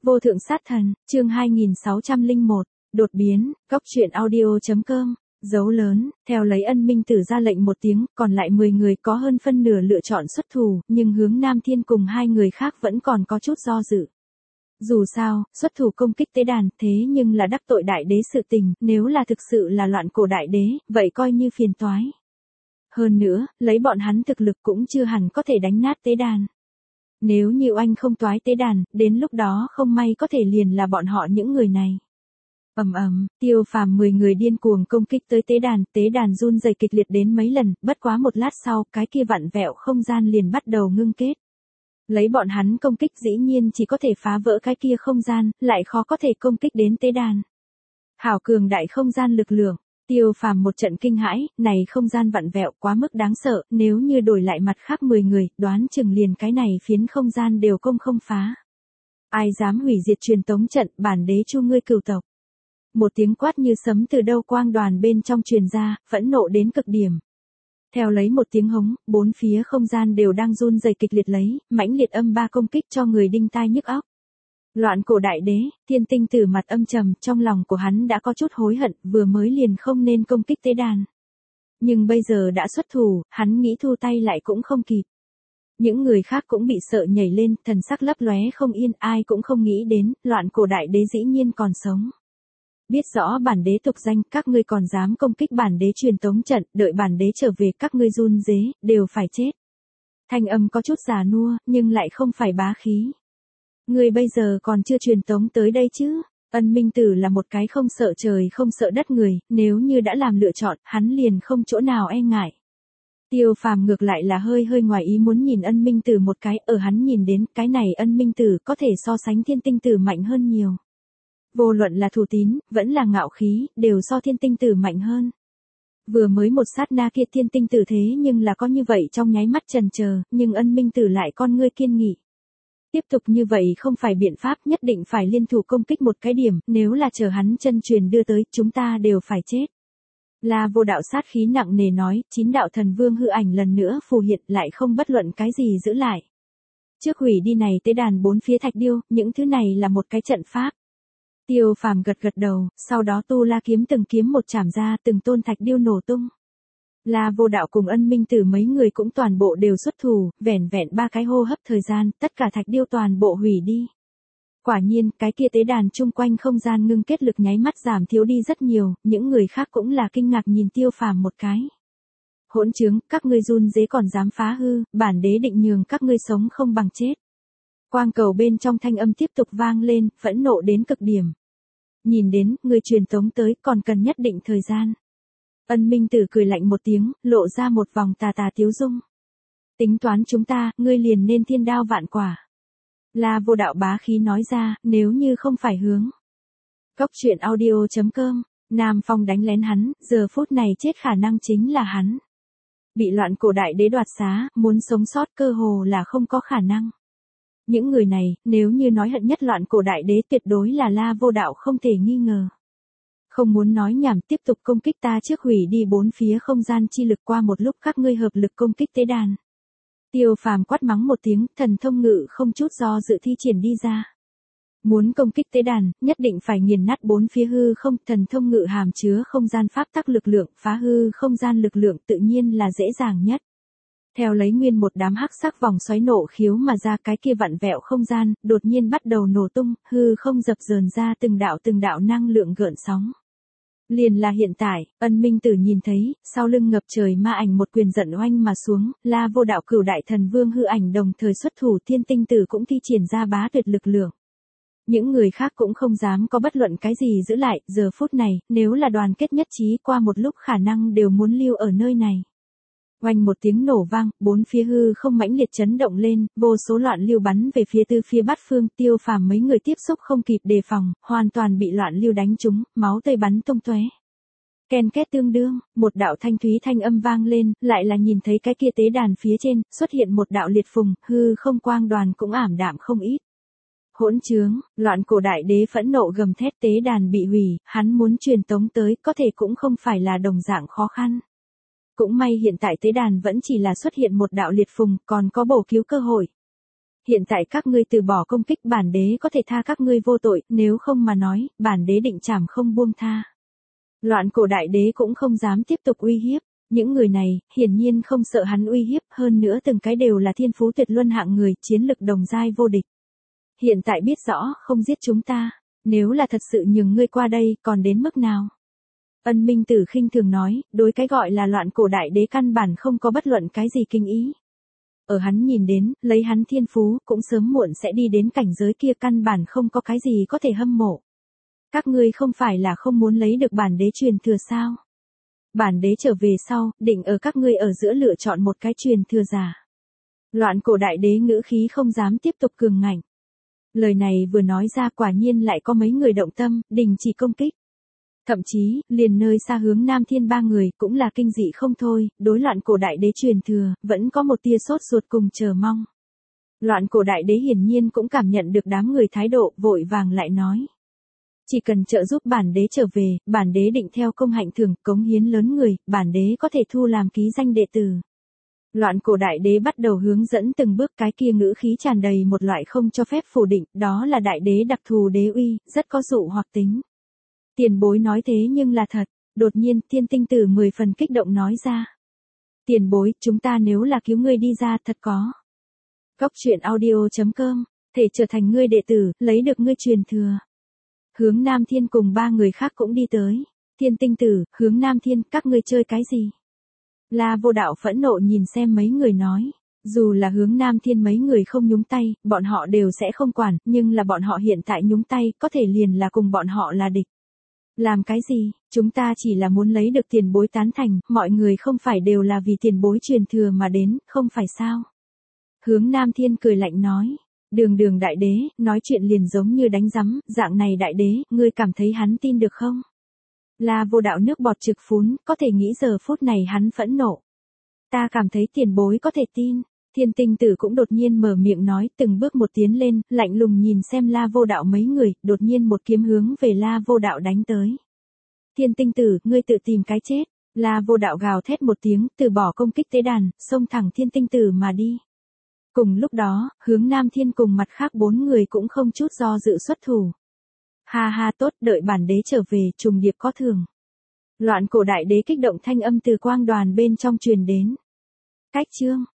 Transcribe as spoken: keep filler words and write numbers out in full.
Vô thượng sát thần, chương hai nghìn sáu trăm lẻ một, đột biến, góc truyện audio.com, dấu lớn, theo lấy Ân Minh Tử ra lệnh một tiếng, còn lại mười người có hơn phân nửa lựa chọn xuất thủ, nhưng hướng Nam Thiên cùng hai người khác vẫn còn có chút do dự. Dù sao, xuất thủ công kích tế đàn, thế nhưng là đắc tội đại đế sự tình, nếu là thực sự là loạn cổ đại đế, vậy coi như phiền toái. Hơn nữa, lấy bọn hắn thực lực cũng chưa hẳn có thể đánh nát tế đàn. Nếu như oanh không toái tế đàn, đến lúc đó không may có thể liền là bọn họ những người này. Ầm ầm, Tiêu Phàm mười người điên cuồng công kích tới tế đàn, tế đàn run rẩy kịch liệt đến mấy lần, bất quá một lát sau, cái kia vặn vẹo không gian liền bắt đầu ngưng kết. Lấy bọn hắn công kích dĩ nhiên chỉ có thể phá vỡ cái kia không gian, lại khó có thể công kích đến tế đàn. Hảo cường đại không gian lực lượng. Tiêu Phàm một trận kinh hãi, này không gian vặn vẹo quá mức đáng sợ, nếu như đổi lại mặt khác mười người, đoán chừng liền cái này phiến không gian đều công không phá. Ai dám hủy diệt truyền tống trận, bản đế chu ngươi cửu tộc. Một tiếng quát như sấm từ đâu quang đoàn bên trong truyền ra, phẫn nộ đến cực điểm. Theo lấy một tiếng hống, bốn phía không gian đều đang run rẩy kịch liệt lấy, mãnh liệt âm ba công kích cho người đinh tai nhức óc. Loạn cổ đại đế, Thiên Tinh Tử mặt âm trầm, trong lòng của hắn đã có chút hối hận, vừa mới liền không nên công kích tế đàn. Nhưng bây giờ đã xuất thủ, hắn nghĩ thu tay lại cũng không kịp. Những người khác cũng bị sợ nhảy lên, thần sắc lấp lóe không yên, ai cũng không nghĩ đến, loạn cổ đại đế dĩ nhiên còn sống. Biết rõ bản đế tục danh, các ngươi còn dám công kích bản đế truyền tống trận, đợi bản đế trở về các ngươi run rế, đều phải chết. Thanh âm có chút già nua, nhưng lại không phải bá khí. Ngươi bây giờ còn chưa truyền tống tới đây chứ? Ân Minh Tử là một cái không sợ trời không sợ đất người, nếu như đã làm lựa chọn, hắn liền không chỗ nào e ngại. Tiêu Phàm ngược lại là hơi hơi ngoài ý muốn nhìn Ân Minh Tử một cái, ở hắn nhìn đến, cái này Ân Minh Tử có thể so sánh Thiên Tinh Tử mạnh hơn nhiều. Vô luận là thủ tín, vẫn là ngạo khí, đều so Thiên Tinh Tử mạnh hơn. Vừa mới một sát na kia Thiên Tinh Tử thế nhưng là có như vậy trong nháy mắt chần chờ, nhưng Ân Minh Tử lại con ngươi kiên nghị. Tiếp tục như vậy không phải biện pháp, nhất định phải liên thủ công kích một cái điểm, nếu là chờ hắn chân truyền đưa tới, chúng ta đều phải chết. La Vô Đạo sát khí nặng nề nói, chín đạo thần vương hư ảnh lần nữa phù hiện, lại không bất luận cái gì giữ lại. Trước hủy đi này tế đàn bốn phía thạch điêu, những thứ này là một cái trận pháp. Tiêu Phàm gật gật đầu, sau đó tu la kiếm từng kiếm một chảm ra, từng tôn thạch điêu nổ tung. La Vô Đạo cùng Ân Minh Tử mấy người cũng toàn bộ đều xuất thủ, vẻn vẹn ba cái hô hấp thời gian, tất cả thạch điêu toàn bộ hủy đi. Quả nhiên, cái kia tế đàn chung quanh không gian ngưng kết lực nháy mắt giảm thiếu đi rất nhiều, những người khác cũng là kinh ngạc nhìn Tiêu Phàm một cái. Hỗn trướng, các ngươi run rế còn dám phá hư, bản đế định nhường các ngươi sống không bằng chết. Quang cầu bên trong thanh âm tiếp tục vang lên, phẫn nộ đến cực điểm. Nhìn đến, người truyền tống tới, còn cần nhất định thời gian. Ân Minh Tử cười lạnh một tiếng, lộ ra một vòng tà tà tiếu dung. Tính toán chúng ta, ngươi liền nên thiên đao vạn quả. La Vô Đạo bá khí nói ra, nếu như không phải hướng. Góc truyện audio.com, Nam Phong đánh lén hắn, giờ phút này chết khả năng chính là hắn. Bị loạn cổ đại đế đoạt xá, muốn sống sót cơ hồ là không có khả năng. Những người này, nếu như nói hận nhất loạn cổ đại đế tuyệt đối là La Vô Đạo không thể nghi ngờ. Không muốn nói nhảm, tiếp tục công kích ta trước hủy đi bốn phía không gian chi lực, qua một lúc các ngươi hợp lực công kích tế đàn. Tiêu Phàm quát mắng một tiếng, thần thông ngự không chút do dự thi triển đi ra. Muốn công kích tế đàn, nhất định phải nghiền nát bốn phía hư không, thần thông ngự hàm chứa không gian pháp tắc lực lượng, phá hư không gian lực lượng tự nhiên là dễ dàng nhất. Theo lấy nguyên một đám hắc sắc vòng xoáy nổ khiếu mà ra, cái kia vặn vẹo không gian, đột nhiên bắt đầu nổ tung, hư không dập dờn ra từng đạo từng đạo năng lượng gợn sóng. Liền là hiện tại, Ân Minh Tử nhìn thấy, sau lưng ngập trời ma ảnh một quyền giận oanh mà xuống, La Vô Đạo cửu đại thần vương hư ảnh đồng thời xuất thủ, Thiên Tinh Tử cũng thi triển ra bá tuyệt lực lượng. Những người khác cũng không dám có bất luận cái gì giữ lại, giờ phút này, nếu là đoàn kết nhất trí, qua một lúc khả năng đều muốn lưu ở nơi này. Oanh một tiếng nổ vang, bốn phía hư không mãnh liệt chấn động lên, vô số loạn lưu bắn về phía tư phía bát phương, Tiêu Phàm mấy người tiếp xúc không kịp đề phòng, hoàn toàn bị loạn lưu đánh trúng, máu tươi bắn tung tóe. Ken két tương đương, một đạo thanh thúy thanh âm vang lên, lại là nhìn thấy cái kia tế đàn phía trên, xuất hiện một đạo liệt phùng, hư không quang đoàn cũng ảm đạm không ít. Hỗn trướng, loạn cổ đại đế phẫn nộ gầm thét, tế đàn bị hủy, hắn muốn truyền tống tới, có thể cũng không phải là đồng dạng khó khăn. Cũng may hiện tại tế đàn vẫn chỉ là xuất hiện một đạo liệt phùng, còn có bổ cứu cơ hội. Hiện tại các ngươi từ bỏ công kích, bản đế có thể tha các ngươi vô tội, nếu không mà nói, bản đế định trảm không buông tha. Loạn cổ đại đế cũng không dám tiếp tục uy hiếp. Những người này, hiển nhiên không sợ hắn uy hiếp, hơn nữa từng cái đều là thiên phú tuyệt luân hạng người, chiến lực đồng giai vô địch. Hiện tại biết rõ, không giết chúng ta, nếu là thật sự nhường ngươi qua đây, còn đến mức nào? Ân Minh Tử khinh thường nói, đối cái gọi là loạn cổ đại đế căn bản không có bất luận cái gì kinh ý. Ở hắn nhìn đến, lấy hắn thiên phú, cũng sớm muộn sẽ đi đến cảnh giới kia, căn bản không có cái gì có thể hâm mộ. Các ngươi không phải là không muốn lấy được bản đế truyền thừa sao? Bản đế trở về sau, định ở các ngươi ở giữa lựa chọn một cái truyền thừa giả. Loạn cổ đại đế ngữ khí không dám tiếp tục cường ngạnh. Lời này vừa nói ra, quả nhiên lại có mấy người động tâm, đình chỉ công kích. Thậm chí, liền nơi xa hướng Nam Thiên ba người cũng là kinh dị không thôi, đối loạn cổ đại đế truyền thừa, vẫn có một tia sốt ruột cùng chờ mong. Loạn cổ đại đế hiển nhiên cũng cảm nhận được đám người thái độ, vội vàng lại nói. Chỉ cần trợ giúp bản đế trở về, bản đế định theo công hạnh thưởng, cống hiến lớn người, bản đế có thể thu làm ký danh đệ tử. Loạn cổ đại đế bắt đầu hướng dẫn từng bước, cái kia ngữ khí tràn đầy một loại không cho phép phủ định, đó là đại đế đặc thù đế uy, rất có dụ hoặc tính. Tiền bối nói thế nhưng là thật, đột nhiên Thiên Tinh Tử mười phần kích động nói ra. Tiền bối, chúng ta nếu là cứu ngươi đi ra, thật có. Góc truyện audio chấm com, thể trở thành ngươi đệ tử, lấy được ngươi truyền thừa. Hướng Nam Thiên cùng ba người khác cũng đi tới. Thiên Tinh Tử, Hướng Nam Thiên, các ngươi chơi cái gì? La Vô Đạo phẫn nộ nhìn xem mấy người nói. Dù là Hướng Nam Thiên mấy người không nhúng tay, bọn họ đều sẽ không quản, nhưng là bọn họ hiện tại nhúng tay, có thể liền là cùng bọn họ là địch. Làm cái gì, chúng ta chỉ là muốn lấy được tiền bối tán thành, mọi người không phải đều là vì tiền bối truyền thừa mà đến, không phải sao? Hướng Nam Thiên cười lạnh nói. Đường đường đại đế, nói chuyện liền giống như đánh rắm, dạng này đại đế, ngươi cảm thấy hắn tin được không? La Vô Đạo nước bọt trực phún, có thể nghĩ giờ phút này hắn phẫn nộ. Ta cảm thấy tiền bối có thể tin. Thiên Tinh Tử cũng đột nhiên mở miệng nói, từng bước một tiến lên, lạnh lùng nhìn xem La Vô Đạo mấy người, đột nhiên một kiếm hướng về La Vô Đạo đánh tới. Thiên Tinh Tử, ngươi tự tìm cái chết. La Vô Đạo gào thét một tiếng, từ bỏ công kích tế đàn, xông thẳng Thiên Tinh Tử mà đi. Cùng lúc đó, Hướng Nam Thiên cùng mặt khác bốn người cũng không chút do dự xuất thủ. Ha ha, tốt, đợi bản đế trở về, trùng điệp có thưởng. Loạn cổ đại đế kích động thanh âm từ quang đoàn bên trong truyền đến. Cách chương